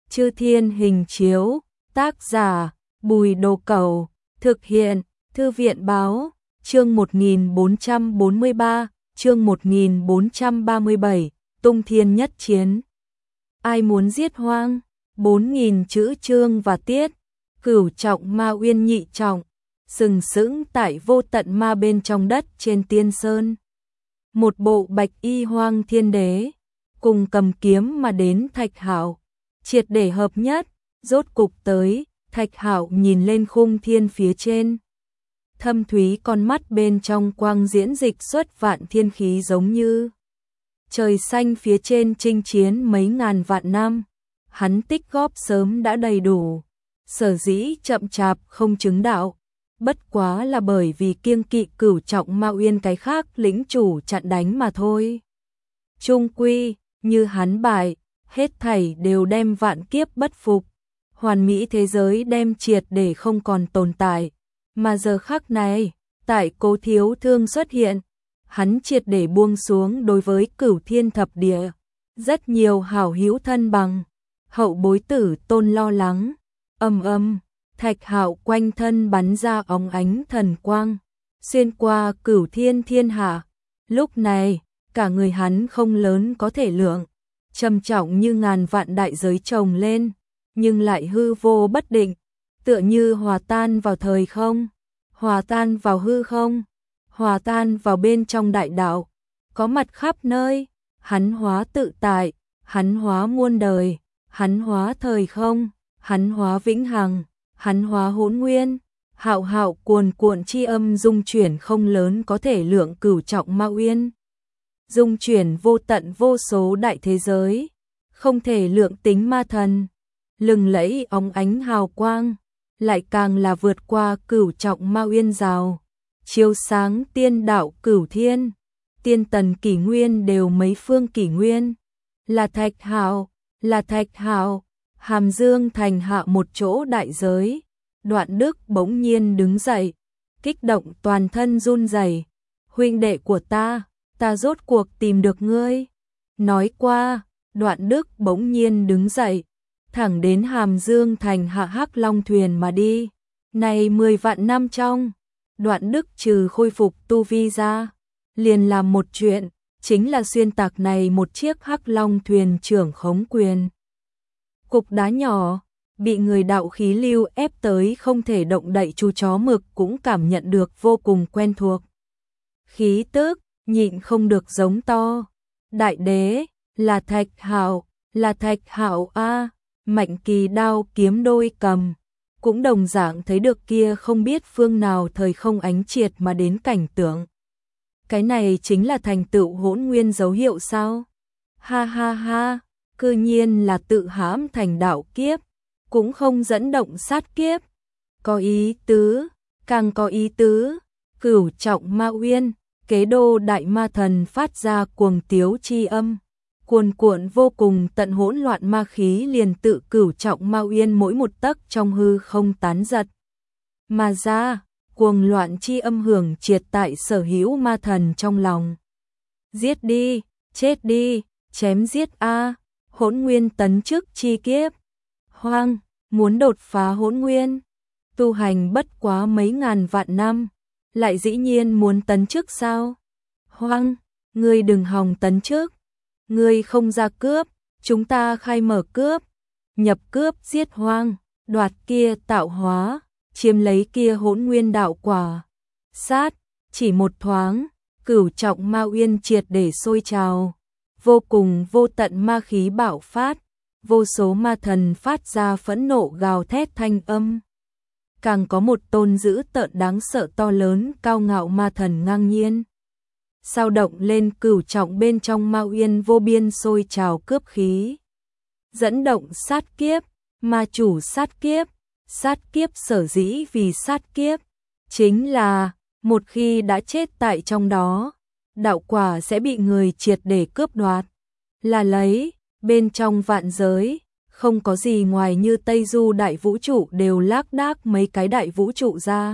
Chư Thiên Hình Chiếu, tác giả Bùi Đồ Cẩu, thực hiện Thư viện Báo, chương 1443, chương 1437, Tung Thiên Nhất Chiến. Ai muốn giết hoang? 4.000 chữ chương và tiết. Cửu trọng ma uyên nhị trọng, sừng sững tại vô tận ma bên trong đất trên tiên sơn. Một bộ bạch y hoang thiên đế, cùng cầm kiếm mà đến Thạch Hạo, triệt để hợp nhất, rốt cục tới. Thạch Hạo nhìn lên khung thiên phía trên, thâm thúy con mắt bên trong quang diễn dịch xuất vạn thiên khí, giống như trời xanh phía trên chinh chiến mấy ngàn vạn năm. Hắn tích góp sớm đã đầy đủ, sở dĩ chậm chạp không chứng đạo, bất quá là bởi vì kiêng kỵ cửu trọng ma uyên cái khác lĩnh chủ chặn đánh mà thôi. Chung quy, như hắn bại, hết thảy đều đem vạn kiếp bất phục, hoàn mỹ thế giới đem triệt để không còn tồn tại. Mà giờ khắc này, tại Cố Thiếu Thương xuất hiện, hắn triệt để buông xuống đối với Cửu Thiên Thập Địa. Rất nhiều hảo hữu thân bằng, hậu bối tử tôn lo lắng. Thạch Hạo quanh thân bắn ra óng ánh thần quang, xuyên qua cửu thiên thiên hạ. Lúc này, cả người hắn không lớn có thể lượng, trầm trọng như ngàn vạn đại giới chồng lên, nhưng lại hư vô bất định, tựa như hòa tan vào thời không, hòa tan vào hư không, hòa tan vào bên trong đại đạo, có mặt khắp nơi. Hắn hóa tự tại, hắn hóa muôn đời, hắn hóa thời không, hắn hóa vĩnh hằng, hắn hóa hỗn nguyên. Hạo hạo cuồn cuộn chi âm dung chuyển không lớn có thể lượng cửu trọng ma uyên, dung chuyển vô tận vô số đại thế giới, không thể lượng tính ma thần, lừng lẫy óng ánh hào quang, lại càng là vượt qua cửu trọng ma uyên rào, chiếu sáng tiên đạo cửu thiên, tiên tần kỷ nguyên đều mấy phương kỷ nguyên. Là Thạch Hạo, là Thạch Hạo. Hàm Dương thành hạ một chỗ đại giới, Đoạn Đức bỗng nhiên đứng dậy, kích động toàn thân run rẩy. Huynh đệ của ta rốt cuộc tìm được ngươi. Nói qua, Đoạn Đức bỗng nhiên đứng dậy, thẳng đến Hàm Dương thành hạ Hắc Long thuyền mà đi. Này 10 vạn năm trong, Đoạn Đức trừ khôi phục tu vi ra, liền làm một chuyện, chính là xuyên tạc này một chiếc Hắc Long thuyền trưởng khống quyền. Cục đá nhỏ, bị người đạo khí lưu ép tới không thể động đậy, chú chó mực cũng cảm nhận được vô cùng quen thuộc. Khí tức, nhịn không được giống to. Đại đế, là Thạch Hạo, là Thạch Hạo a. Mạnh Kỳ đao kiếm đôi cầm, cũng đồng dạng thấy được kia không biết phương nào thời không ánh triệt mà đến cảnh tượng. Cái này chính là thành tựu hỗn nguyên dấu hiệu sao? Ha ha ha, cư nhiên là tự hãm thành đạo kiếp, cũng không dẫn động sát kiếp. Có ý tứ, càng có ý tứ. Cửu trọng ma uyên, kế đô đại ma thần phát ra cuồng tiếu chi âm, cuồn cuộn vô cùng tận hỗn loạn ma khí liền tự cửu trọng ma uyên mỗi một tấc trong hư không tán giật mà ra, cuồng loạn chi âm hưởng triệt tại sở hữu ma thần trong lòng. Giết đi, chết đi, chém giết a. Hỗn nguyên tấn chức chi kiếp. Hoang, muốn đột phá hỗn nguyên, tu hành bất quá mấy ngàn vạn năm, lại dĩ nhiên muốn tấn chức sao? Hoang, ngươi đừng hòng tấn chức, ngươi không ra cướp, chúng ta khai mở cướp, nhập cướp giết hoang, đoạt kia tạo hóa, chiếm lấy kia hỗn nguyên đạo quả. Sát, chỉ một thoáng, cửu trọng ma uyên triệt để sôi trào, vô cùng vô tận ma khí bạo phát, vô số ma thần phát ra phẫn nộ gào thét thanh âm. Càng có một tôn dữ tợn đáng sợ to lớn cao ngạo ma thần ngang nhiên sao động lên cửu trọng bên trong ma uyên vô biên sôi trào cướp khí, dẫn động sát kiếp. Ma chủ sát kiếp sở dĩ vì sát kiếp, chính là một khi đã chết tại trong đó, đạo quả sẽ bị người triệt để cướp đoạt, là lấy. Bên trong vạn giới, không có gì ngoài như Tây Du đại vũ trụ đều lác đác mấy cái đại vũ trụ ra.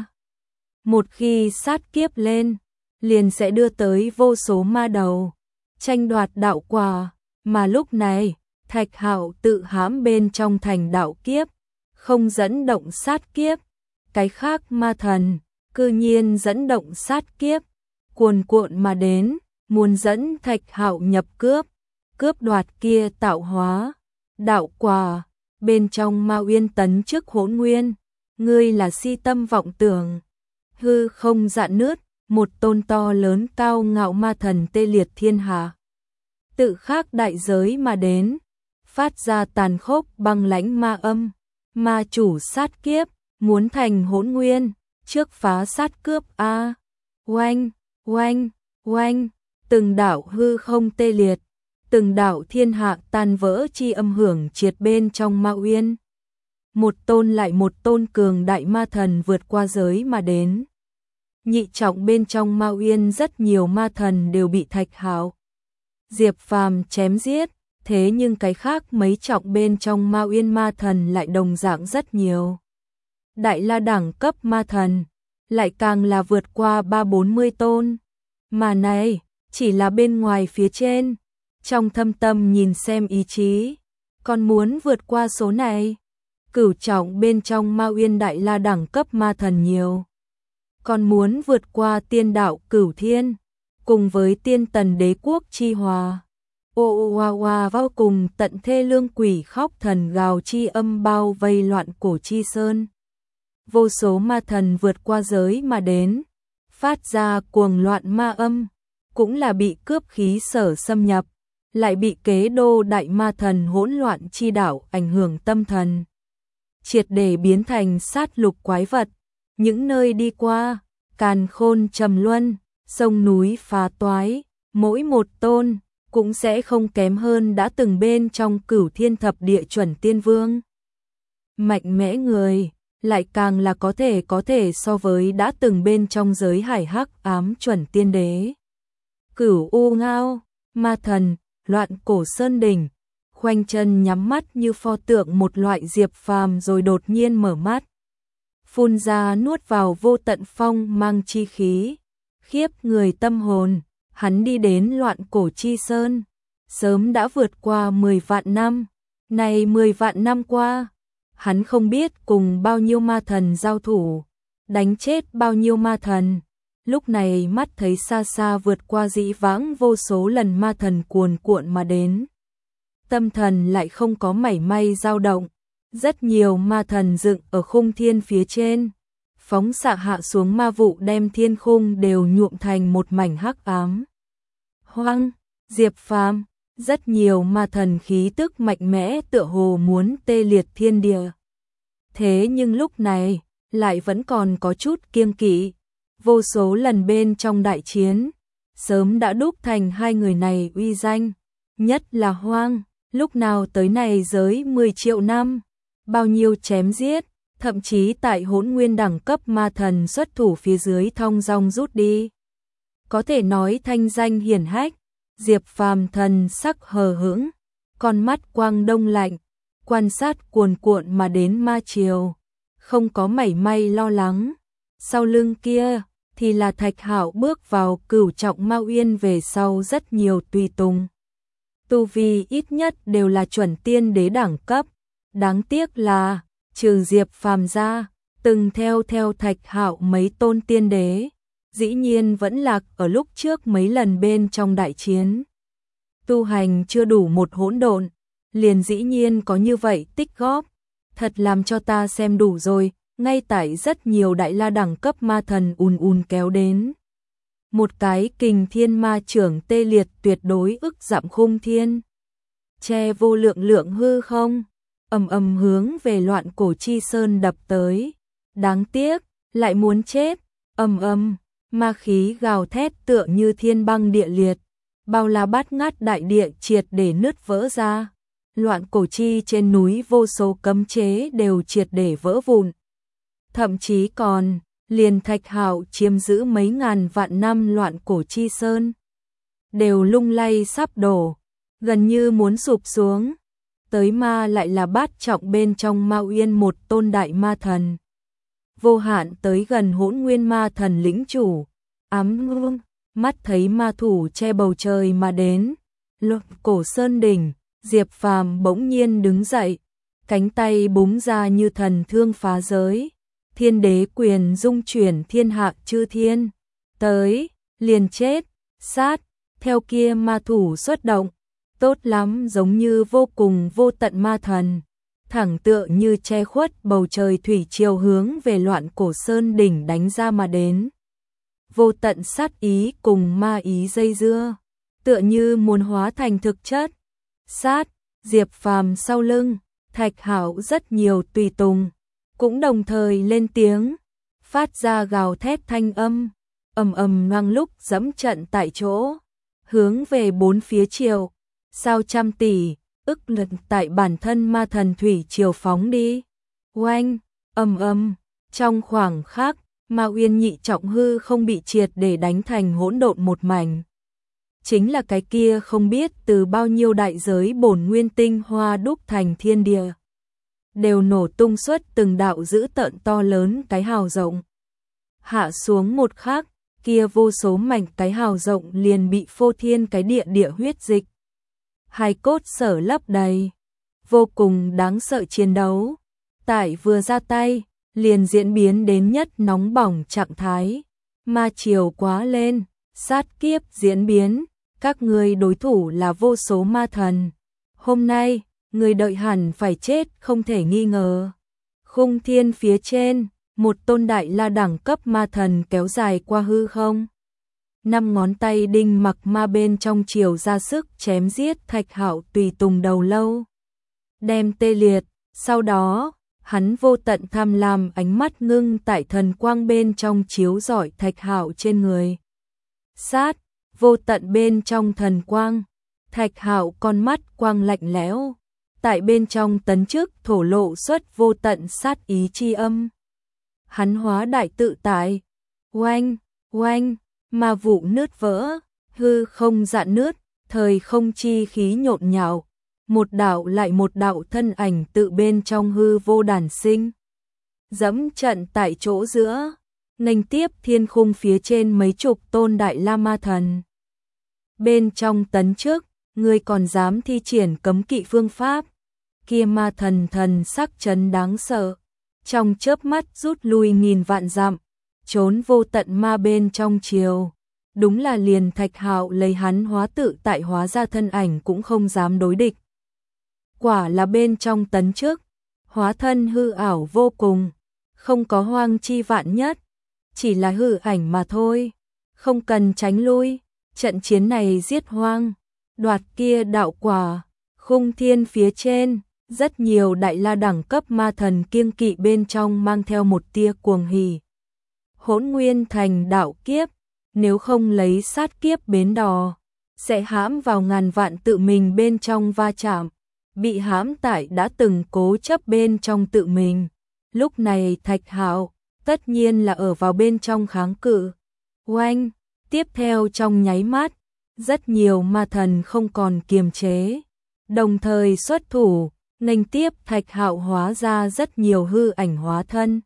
Một khi sát kiếp lên, liền sẽ đưa tới vô số ma đầu tranh đoạt đạo quả, mà lúc này, Thạch Hạo tự hãm bên trong thành đạo kiếp, không dẫn động sát kiếp. Cái khác ma thần, cư nhiên dẫn động sát kiếp, cuồn cuộn mà đến, muốn dẫn Thạch Hạo nhập cướp đoạt kia tạo hóa, đạo quả, bên trong Ma Uyên tấn chức Hỗn Nguyên, ngươi là si tâm vọng tưởng. Hư không dạn nứt, một tôn to lớn cao ngạo ma thần tê liệt thiên hạ. Tự khắc đại giới mà đến, phát ra tàn khốc băng lãnh ma âm, ma chủ sát kiếp, muốn thành Hỗn Nguyên, trước phá sát cướp a. Oanh, oanh, oanh, từng đạo hư không tê liệt, từng đạo thiên hạ tan vỡ chi âm hưởng triệt bên trong Ma Uyên. Một tôn lại một tôn cường đại ma thần vượt qua giới mà đến. Nhị trọng bên trong Ma Uyên rất nhiều ma thần đều bị Thạch Hạo, Diệp Phàm chém giết, thế nhưng cái khác mấy trọng bên trong Ma Uyên ma thần lại đồng dạng rất nhiều. Đại la đẳng cấp ma thần, lại càng là vượt qua 3-40 tôn. Mà này, chỉ là bên ngoài phía trên, trong thâm tâm nhìn xem ý chí, còn muốn vượt qua số này. Cửu trọng bên trong Ma Uyên đại la đẳng cấp ma thần nhiều, còn muốn vượt qua tiên đạo Cửu Thiên, cùng với tiên tần đế quốc chi hòa. Ô oa oa vô cùng tận thê lương quỷ khóc thần gào chi âm bao vây loạn cổ chi sơn. Vô số ma thần vượt qua giới mà đến, phát ra cuồng loạn ma âm, cũng là bị cướp khí sở xâm nhập, lại bị kế đô đại ma thần hỗn loạn chi đảo ảnh hưởng tâm thần, triệt để biến thành sát lục quái vật. Những nơi đi qua, càn khôn trầm luân, sông núi phá toái, mỗi một tôn cũng sẽ không kém hơn đã từng bên trong Cửu Thiên thập địa chuẩn tiên vương. Mạnh mẽ người, lại càng là có thể so với đã từng bên trong giới hải hắc ám chuẩn tiên đế. Cửu U Ngao, ma thần, loạn cổ sơn đỉnh, khoanh chân nhắm mắt như pho tượng một loại Diệp Phàm rồi đột nhiên mở mắt, phun ra nuốt vào vô tận phong mang chi khí, khiếp người tâm hồn. Hắn đi đến loạn cổ chi sơn, sớm đã vượt qua 10 vạn năm. Này 10 vạn năm qua, hắn không biết cùng bao nhiêu ma thần giao thủ, đánh chết bao nhiêu ma thần. Lúc này mắt thấy xa xa vượt qua dĩ vãng vô số lần ma thần cuồn cuộn mà đến. Tâm thần lại không có mảy may dao động. Rất nhiều ma thần dựng ở khung thiên phía trên, phóng xạ hạ xuống ma vụ đem thiên khung đều nhuộm thành một mảnh hắc ám. Hoang, Diệp Phàm, rất nhiều ma thần khí tức mạnh mẽ tựa hồ muốn tê liệt thiên địa. Thế nhưng lúc này, lại vẫn còn có chút kiêng kỵ. Vô số lần bên trong đại chiến, sớm đã đúc thành hai người này uy danh. Nhất là Hoang, lúc nào tới này giới 10 triệu năm, bao nhiêu chém giết, thậm chí tại Hỗn Nguyên đẳng cấp ma thần xuất thủ phía dưới thong dong rút đi. Có thể nói thanh danh hiển hách. Diệp Phàm thần sắc hờ hững, con mắt quang đông lạnh, quan sát cuồn cuộn mà đến ma triều, không có mảy may lo lắng. Sau lưng kia thì là Thạch Hạo bước vào cửu trọng Ma Uyên về sau rất nhiều tùy tùng. Tu vi ít nhất đều là chuẩn tiên đế đẳng cấp. Đáng tiếc là, trừ Diệp Phàm ra, từng theo Thạch Hạo mấy tôn tiên đế, dĩ nhiên vẫn lạc ở lúc trước mấy lần bên trong đại chiến. Tu hành chưa đủ một hỗn độn, liền dĩ nhiên có như vậy tích góp, thật làm cho ta xem đủ rồi. Ngay tại rất nhiều đại la đẳng cấp ma thần ùn kéo đến. Một cái kình thiên ma trưởng tê liệt tuyệt đối ức dặm khung thiên, che vô lượng hư không, ầm hướng về loạn cổ chi sơn đập tới. Đáng tiếc, lại muốn chết. Ầm, ma khí gào thét tựa như thiên băng địa liệt, bao la bát ngát đại địa triệt để nứt vỡ ra. Loạn cổ chi trên núi vô số cấm chế đều triệt để vỡ vụn. Thậm chí còn, liền Thạch Hạo chiếm giữ mấy ngàn vạn năm loạn cổ chi sơn, đều lung lay sắp đổ, gần như muốn sụp xuống. Tới ma lại là bát trọng bên trong Ma Uyên một tôn đại ma thần. Vô hạn tới gần Hỗn Nguyên ma thần lĩnh chủ, mắt thấy ma thủ che bầu trời mà đến. Loạn cổ sơn đỉnh, Diệp Phàm bỗng nhiên đứng dậy, cánh tay búng ra như thần thương phá giới, thiên đế quyền dung chuyển thiên hạ chư thiên, tới, liền chết, sát, theo kia ma thủ xuất động, tốt lắm giống như vô cùng vô tận ma thần, thẳng tựa như che khuất bầu trời thủy triều hướng về Loạn Cổ Sơn đỉnh đánh ra mà đến. Vô tận sát ý cùng ma ý dây dưa, tựa như muốn hóa thành thực chất. Sát, Diệp Phàm sau lưng, Thạch Hạo rất nhiều tùy tùng, cũng đồng thời lên tiếng, phát ra gào thét thanh âm, ầm ầm ngang lúc dẫm trận tại chỗ, hướng về bốn phía triều, sao trăm tỷ, ức lực tại bản thân ma thần thủy triều phóng đi. Oanh, ầm ầm, trong khoảng khắc, Ma Uyên nhị trọng hư không bị triệt để đánh thành hỗn độn một mảnh. Chính là cái kia không biết từ bao nhiêu đại giới bổn nguyên tinh hoa đúc thành thiên địa, đều nổ tung xuất từng đạo dữ tợn to lớn cái hào rộng. Hạ xuống một khắc, kia vô số mảnh cái hào rộng liền bị phô thiên cái địa huyết dịch, hai cốt sở lấp đầy. Vô cùng đáng sợ chiến đấu, tại vừa ra tay, liền diễn biến đến nhất nóng bỏng trạng thái. Ma triều quá lên, sát kiếp diễn biến, các ngươi đối thủ là vô số ma thần. Hôm nay, người đợi hẳn phải chết không thể nghi ngờ. Khung thiên phía trên, một tôn đại la đẳng cấp ma thần kéo dài qua hư không. 5 ngón tay đinh mặc ma bên trong chiều ra sức chém giết Thạch Hạo tùy tùng đầu lâu, đem tê liệt. Sau đó, hắn vô tận tham lam ánh mắt ngưng tại thần quang bên trong chiếu rọi Thạch Hạo trên người. Sát, vô tận bên trong thần quang, Thạch Hạo con mắt quang lạnh lẽo, tại bên trong tấn chức thổ lộ xuất vô tận sát ý chi âm. Hắn hóa đại tự tại, oanh, oanh, ma vụ nứt vỡ, hư không dạn nứt, thời không chi khí nhộn nhạo, một đạo lại một đạo thân ảnh tự bên trong hư vô đản sinh. Dẫm trận tại chỗ giữa, nghênh tiếp thiên khung phía trên mấy chục tôn đại la ma thần. Bên trong tấn trước, ngươi còn dám thi triển cấm kỵ phương pháp, kia ma thần thần sắc chấn đáng sợ, trong chớp mắt rút lui nghìn vạn dặm, trốn vô tận ma bên trong chiều. Đúng là liền Thạch Hạo lấy hắn hóa tự tại hóa ra thân ảnh cũng không dám đối địch. Quả là bên trong tấn trước, hóa thân hư ảo vô cùng, không có hoang chi vạn nhất, chỉ là hư ảnh mà thôi, không cần tránh lui. Trận chiến này giết hoang, đoạt kia đạo quả, khung thiên phía trên, rất nhiều đại la đẳng cấp ma thần kiêng kỵ bên trong mang theo một tia cuồng hỉ. Hỗn Nguyên thành đạo kiếp, nếu không lấy sát kiếp bến đò, sẽ hãm vào ngàn vạn tự mình bên trong va chạm, bị hãm tại đã từng cố chấp bên trong tự mình. Lúc này Thạch Hạo tất nhiên là ở vào bên trong kháng cự. Oanh, tiếp theo trong nháy mắt, rất nhiều ma thần không còn kiềm chế, đồng thời xuất thủ, nghênh tiếp Thạch Hạo hóa ra rất nhiều hư ảnh hóa thân.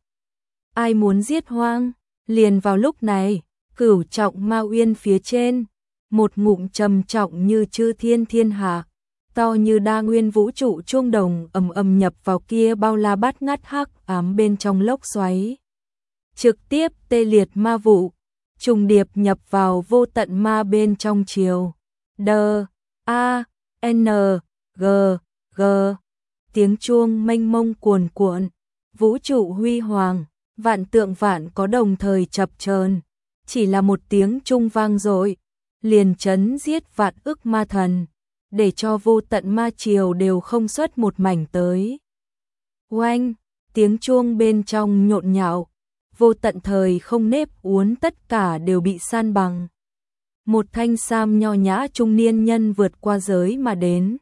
Ai muốn giết hoang? Liền vào lúc này, cửu trọng Ma Uyên phía trên, một ngụm trầm trọng như chư thiên thiên hạ, to như đa nguyên vũ trụ chuông đồng ầm ầm nhập vào kia bao la bát ngát hắc ám bên trong lốc xoáy, trực tiếp tê liệt ma vụ, trùng điệp nhập vào vô tận ma bên trong chiều. Đờ, A, N, G, G, tiếng chuông mênh mông cuồn cuộn, vũ trụ huy hoàng, vạn tượng vạn có đồng thời chập chờn, chỉ là một tiếng trung vang dội, liền chấn giết vạn ức ma thần, để cho vô tận ma triều đều không xuất một mảnh tới. Oanh, tiếng chuông bên trong nhộn nhạo, vô tận thời không nếp uốn tất cả đều bị san bằng. Một thanh sam nho nhã trung niên nhân vượt qua giới mà đến.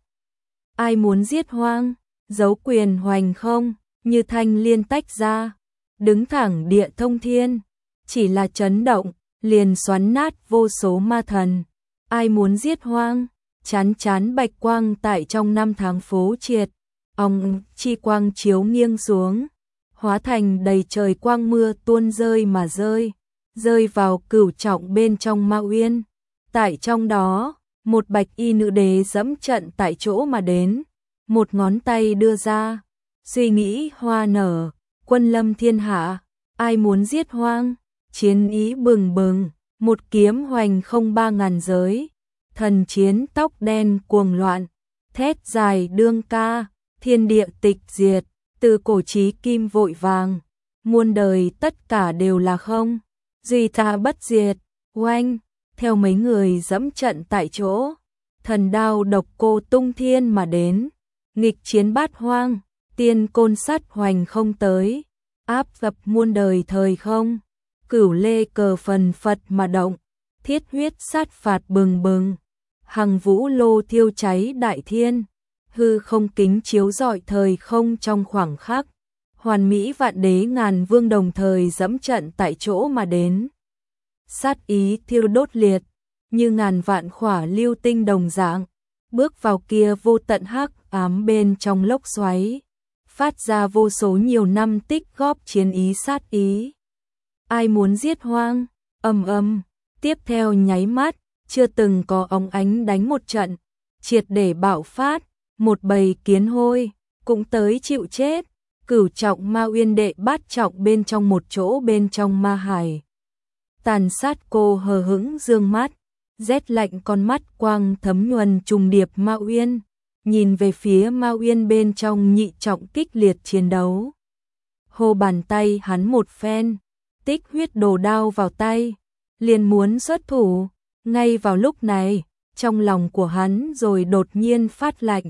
Ai muốn giết hoang, giấu quyền hoành không, như thanh liên tách ra, đứng thẳng địa thông thiên, chỉ là chấn động, liền xoắn nát vô số ma thần. Ai muốn giết hoang, chán chán bạch quang tại trong năm tháng phố triệt, ong chi quang chiếu nghiêng xuống, hóa thành đầy trời quang mưa tuôn rơi mà rơi, rơi vào cửu trọng bên trong Ma Uyên. Tại trong đó, một bạch y nữ đế dẫm trận tại chỗ mà đến, một ngón tay đưa ra, suy nghĩ hoa nở, quân lâm thiên hạ, ai muốn giết hoang, chiến ý bừng bừng, một kiếm hoành không 3000 giới, thần chiến tóc đen cuồng loạn, thét dài đương ca, thiên địa tịch diệt, từ cổ chí kim vội vàng, muôn đời tất cả đều là không, duy ta bất diệt, oanh, theo mấy người dẫm trận tại chỗ, thần đao độc cô tung thiên mà đến, nghịch chiến bát hoang, tiên côn sắt hoành không tới, áp dập muôn đời thời không, cửu lê cờ phần phật mà động, thiết huyết sát phạt bừng bừng, hằng vũ lô thiêu cháy đại thiên, hư không kính chiếu rọi thời không trong khoảng khắc, hoàn mỹ vạn đế ngàn vương đồng thời dẫm trận tại chỗ mà đến. Sát ý thiêu đốt liệt, như ngàn vạn khỏa lưu tinh đồng dạng, bước vào kia vô tận hắc ám bên trong lốc xoáy, phát ra vô số nhiều năm tích góp chiến ý sát ý. Ai muốn giết hoang, ầm ầm, tiếp theo nháy mắt, chưa từng có óng ánh đánh một trận, triệt để bạo phát, một bầy kiến hôi, cũng tới chịu chết, cửu trọng ma uyên đệ bát trọng bên trong một chỗ bên trong ma hải. Tàn sát cô hờ hững dương mắt, rét lạnh con mắt quang thấm nhuần trùng điệp ma uyên, nhìn về phía ma uyên bên trong nhị trọng kích liệt chiến đấu. Hô bàn tay hắn một phen, tích huyết đồ đao vào tay, liền muốn xuất thủ, ngay vào lúc này, trong lòng của hắn rồi đột nhiên phát lạnh.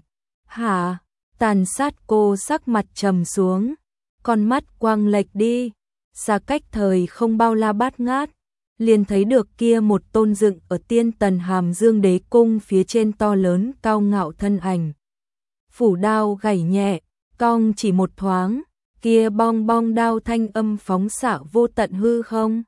Hả? Tàn sát cô sắc mặt trầm xuống, con mắt quang lệch đi, xa cách thời không bao la bát ngát, liền thấy được kia một tôn dựng ở tiên tần hàm dương đế cung phía trên to lớn cao ngạo thân ảnh. Phủ đao gảy nhẹ, cong chỉ một thoáng, kia bong bong đao thanh âm phóng xạ vô tận hư không.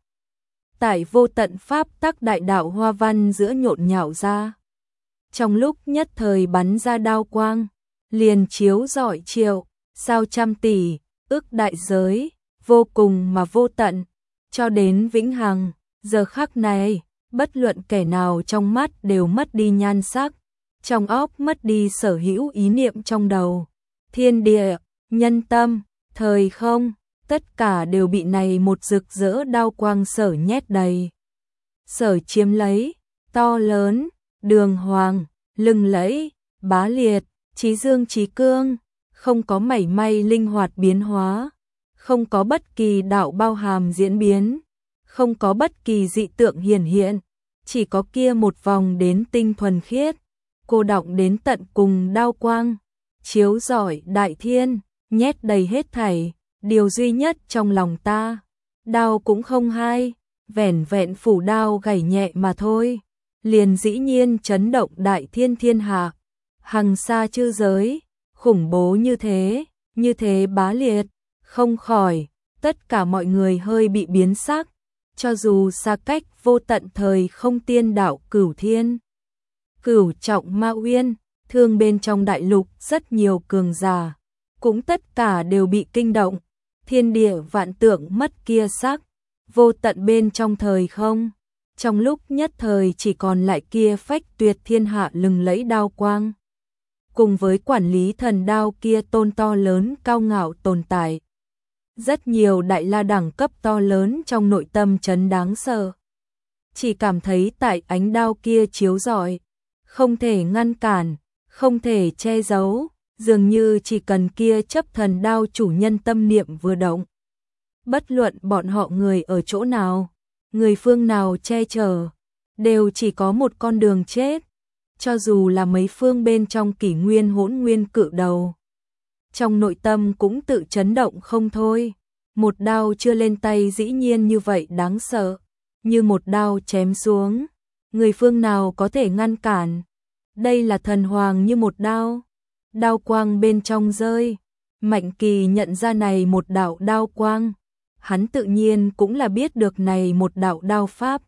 Tại vô tận pháp tắc đại đạo hoa văn giữa nhộn nhạo ra. Trong lúc nhất thời bắn ra đao quang, liền chiếu rọi triệu, sao trăm tỷ, ức đại giới, vô cùng mà vô tận, cho đến vĩnh hằng. Giờ khắc này, bất luận kẻ nào trong mắt đều mất đi nhan sắc, trong óc mất đi sở hữu ý niệm trong đầu. Thiên địa, nhân tâm, thời không, tất cả đều bị này một rực rỡ đao quang sở nhét đầy. Sở chiếm lấy, to lớn, đường hoàng, lừng lẫy, bá liệt, chí dương chí cương, không có mảy may linh hoạt biến hóa, không có bất kỳ đạo bao hàm diễn biến, không có bất kỳ dị tượng hiển hiện, chỉ có kia một vòng đến tinh thuần khiết, cô đọng đến tận cùng đao quang, chiếu rọi đại thiên, nhét đầy hết thảy, điều duy nhất trong lòng ta, đao cũng không hay, vẻn vẹn phủ đao gảy nhẹ mà thôi, liền dĩ nhiên chấn động đại thiên thiên hạ, hằng xa chư giới, khủng bố như thế bá liệt, không khỏi, tất cả mọi người hơi bị biến sắc. Cho dù xa cách vô tận thời không tiên đạo cửu thiên, cửu trọng ma uyên, thương bên trong đại lục rất nhiều cường giả, cũng tất cả đều bị kinh động, thiên địa vạn tượng mất kia sắc, vô tận bên trong thời không, trong lúc nhất thời chỉ còn lại kia phách tuyệt thiên hạ lừng lẫy đao quang, cùng với quản lý thần đao kia tôn to lớn cao ngạo tồn tại. Rất nhiều đại la đẳng cấp to lớn trong nội tâm chấn đáng sợ. Chỉ cảm thấy tại ánh đao kia chiếu rọi, không thể ngăn cản, không thể che giấu, dường như chỉ cần kia chấp thần đao chủ nhân tâm niệm vừa động. Bất luận bọn họ người ở chỗ nào, người phương nào che chở, đều chỉ có một con đường chết, cho dù là mấy phương bên trong kỷ nguyên hỗn nguyên cự đầu. Trong nội tâm cũng tự chấn động không thôi, một đao chưa lên tay dĩ nhiên như vậy đáng sợ, như một đao chém xuống, người phương nào có thể ngăn cản, đây là thần hoàng như một đao, đao quang bên trong rơi, Mạnh Kỳ nhận ra này một đạo đao quang, hắn tự nhiên cũng là biết được này một đạo đao pháp,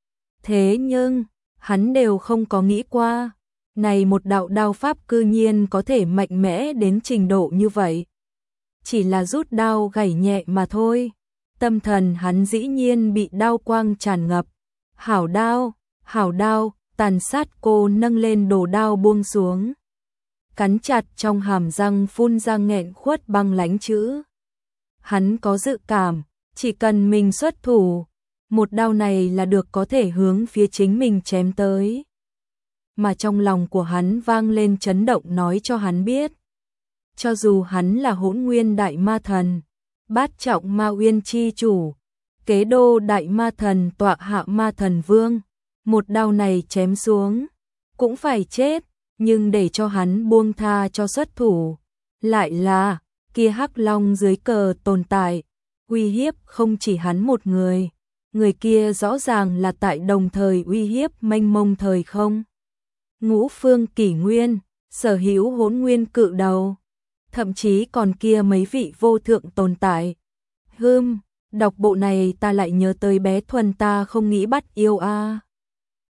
thế nhưng, hắn đều không có nghĩ qua, này một đạo đao pháp cư nhiên có thể mạnh mẽ đến trình độ như vậy. Chỉ là rút đao gảy nhẹ mà thôi, tâm thần hắn dĩ nhiên bị đao quang tràn ngập. Hảo đao, Tàn sát cô nâng lên đồ đao buông xuống. Cắn chặt trong hàm răng phun ra nghẹn khuất băng lãnh chữ. Hắn có dự cảm, chỉ cần mình xuất thủ, một đao này là được có thể hướng phía chính mình chém tới. Mà trong lòng của hắn vang lên chấn động nói cho hắn biết. Cho dù hắn là Hỗn Nguyên Đại Ma Thần, bát trọng Ma Uyên chi chủ, kế đô Đại Ma Thần tọa hạ Ma Thần Vương, một đao này chém xuống, cũng phải chết, nhưng để cho hắn buông tha cho xuất thủ, lại là kia Hắc Long dưới cờ tồn tại, uy hiếp không chỉ hắn một người kia rõ ràng là tại đồng thời uy hiếp mênh mông thời không. Ngũ phương kỷ nguyên, sở hữu hỗn nguyên cự đầu, thậm chí còn kia mấy vị vô thượng tồn tại. Đọc bộ này ta lại nhớ tới bé Thuần ta không nghĩ bắt yêu a.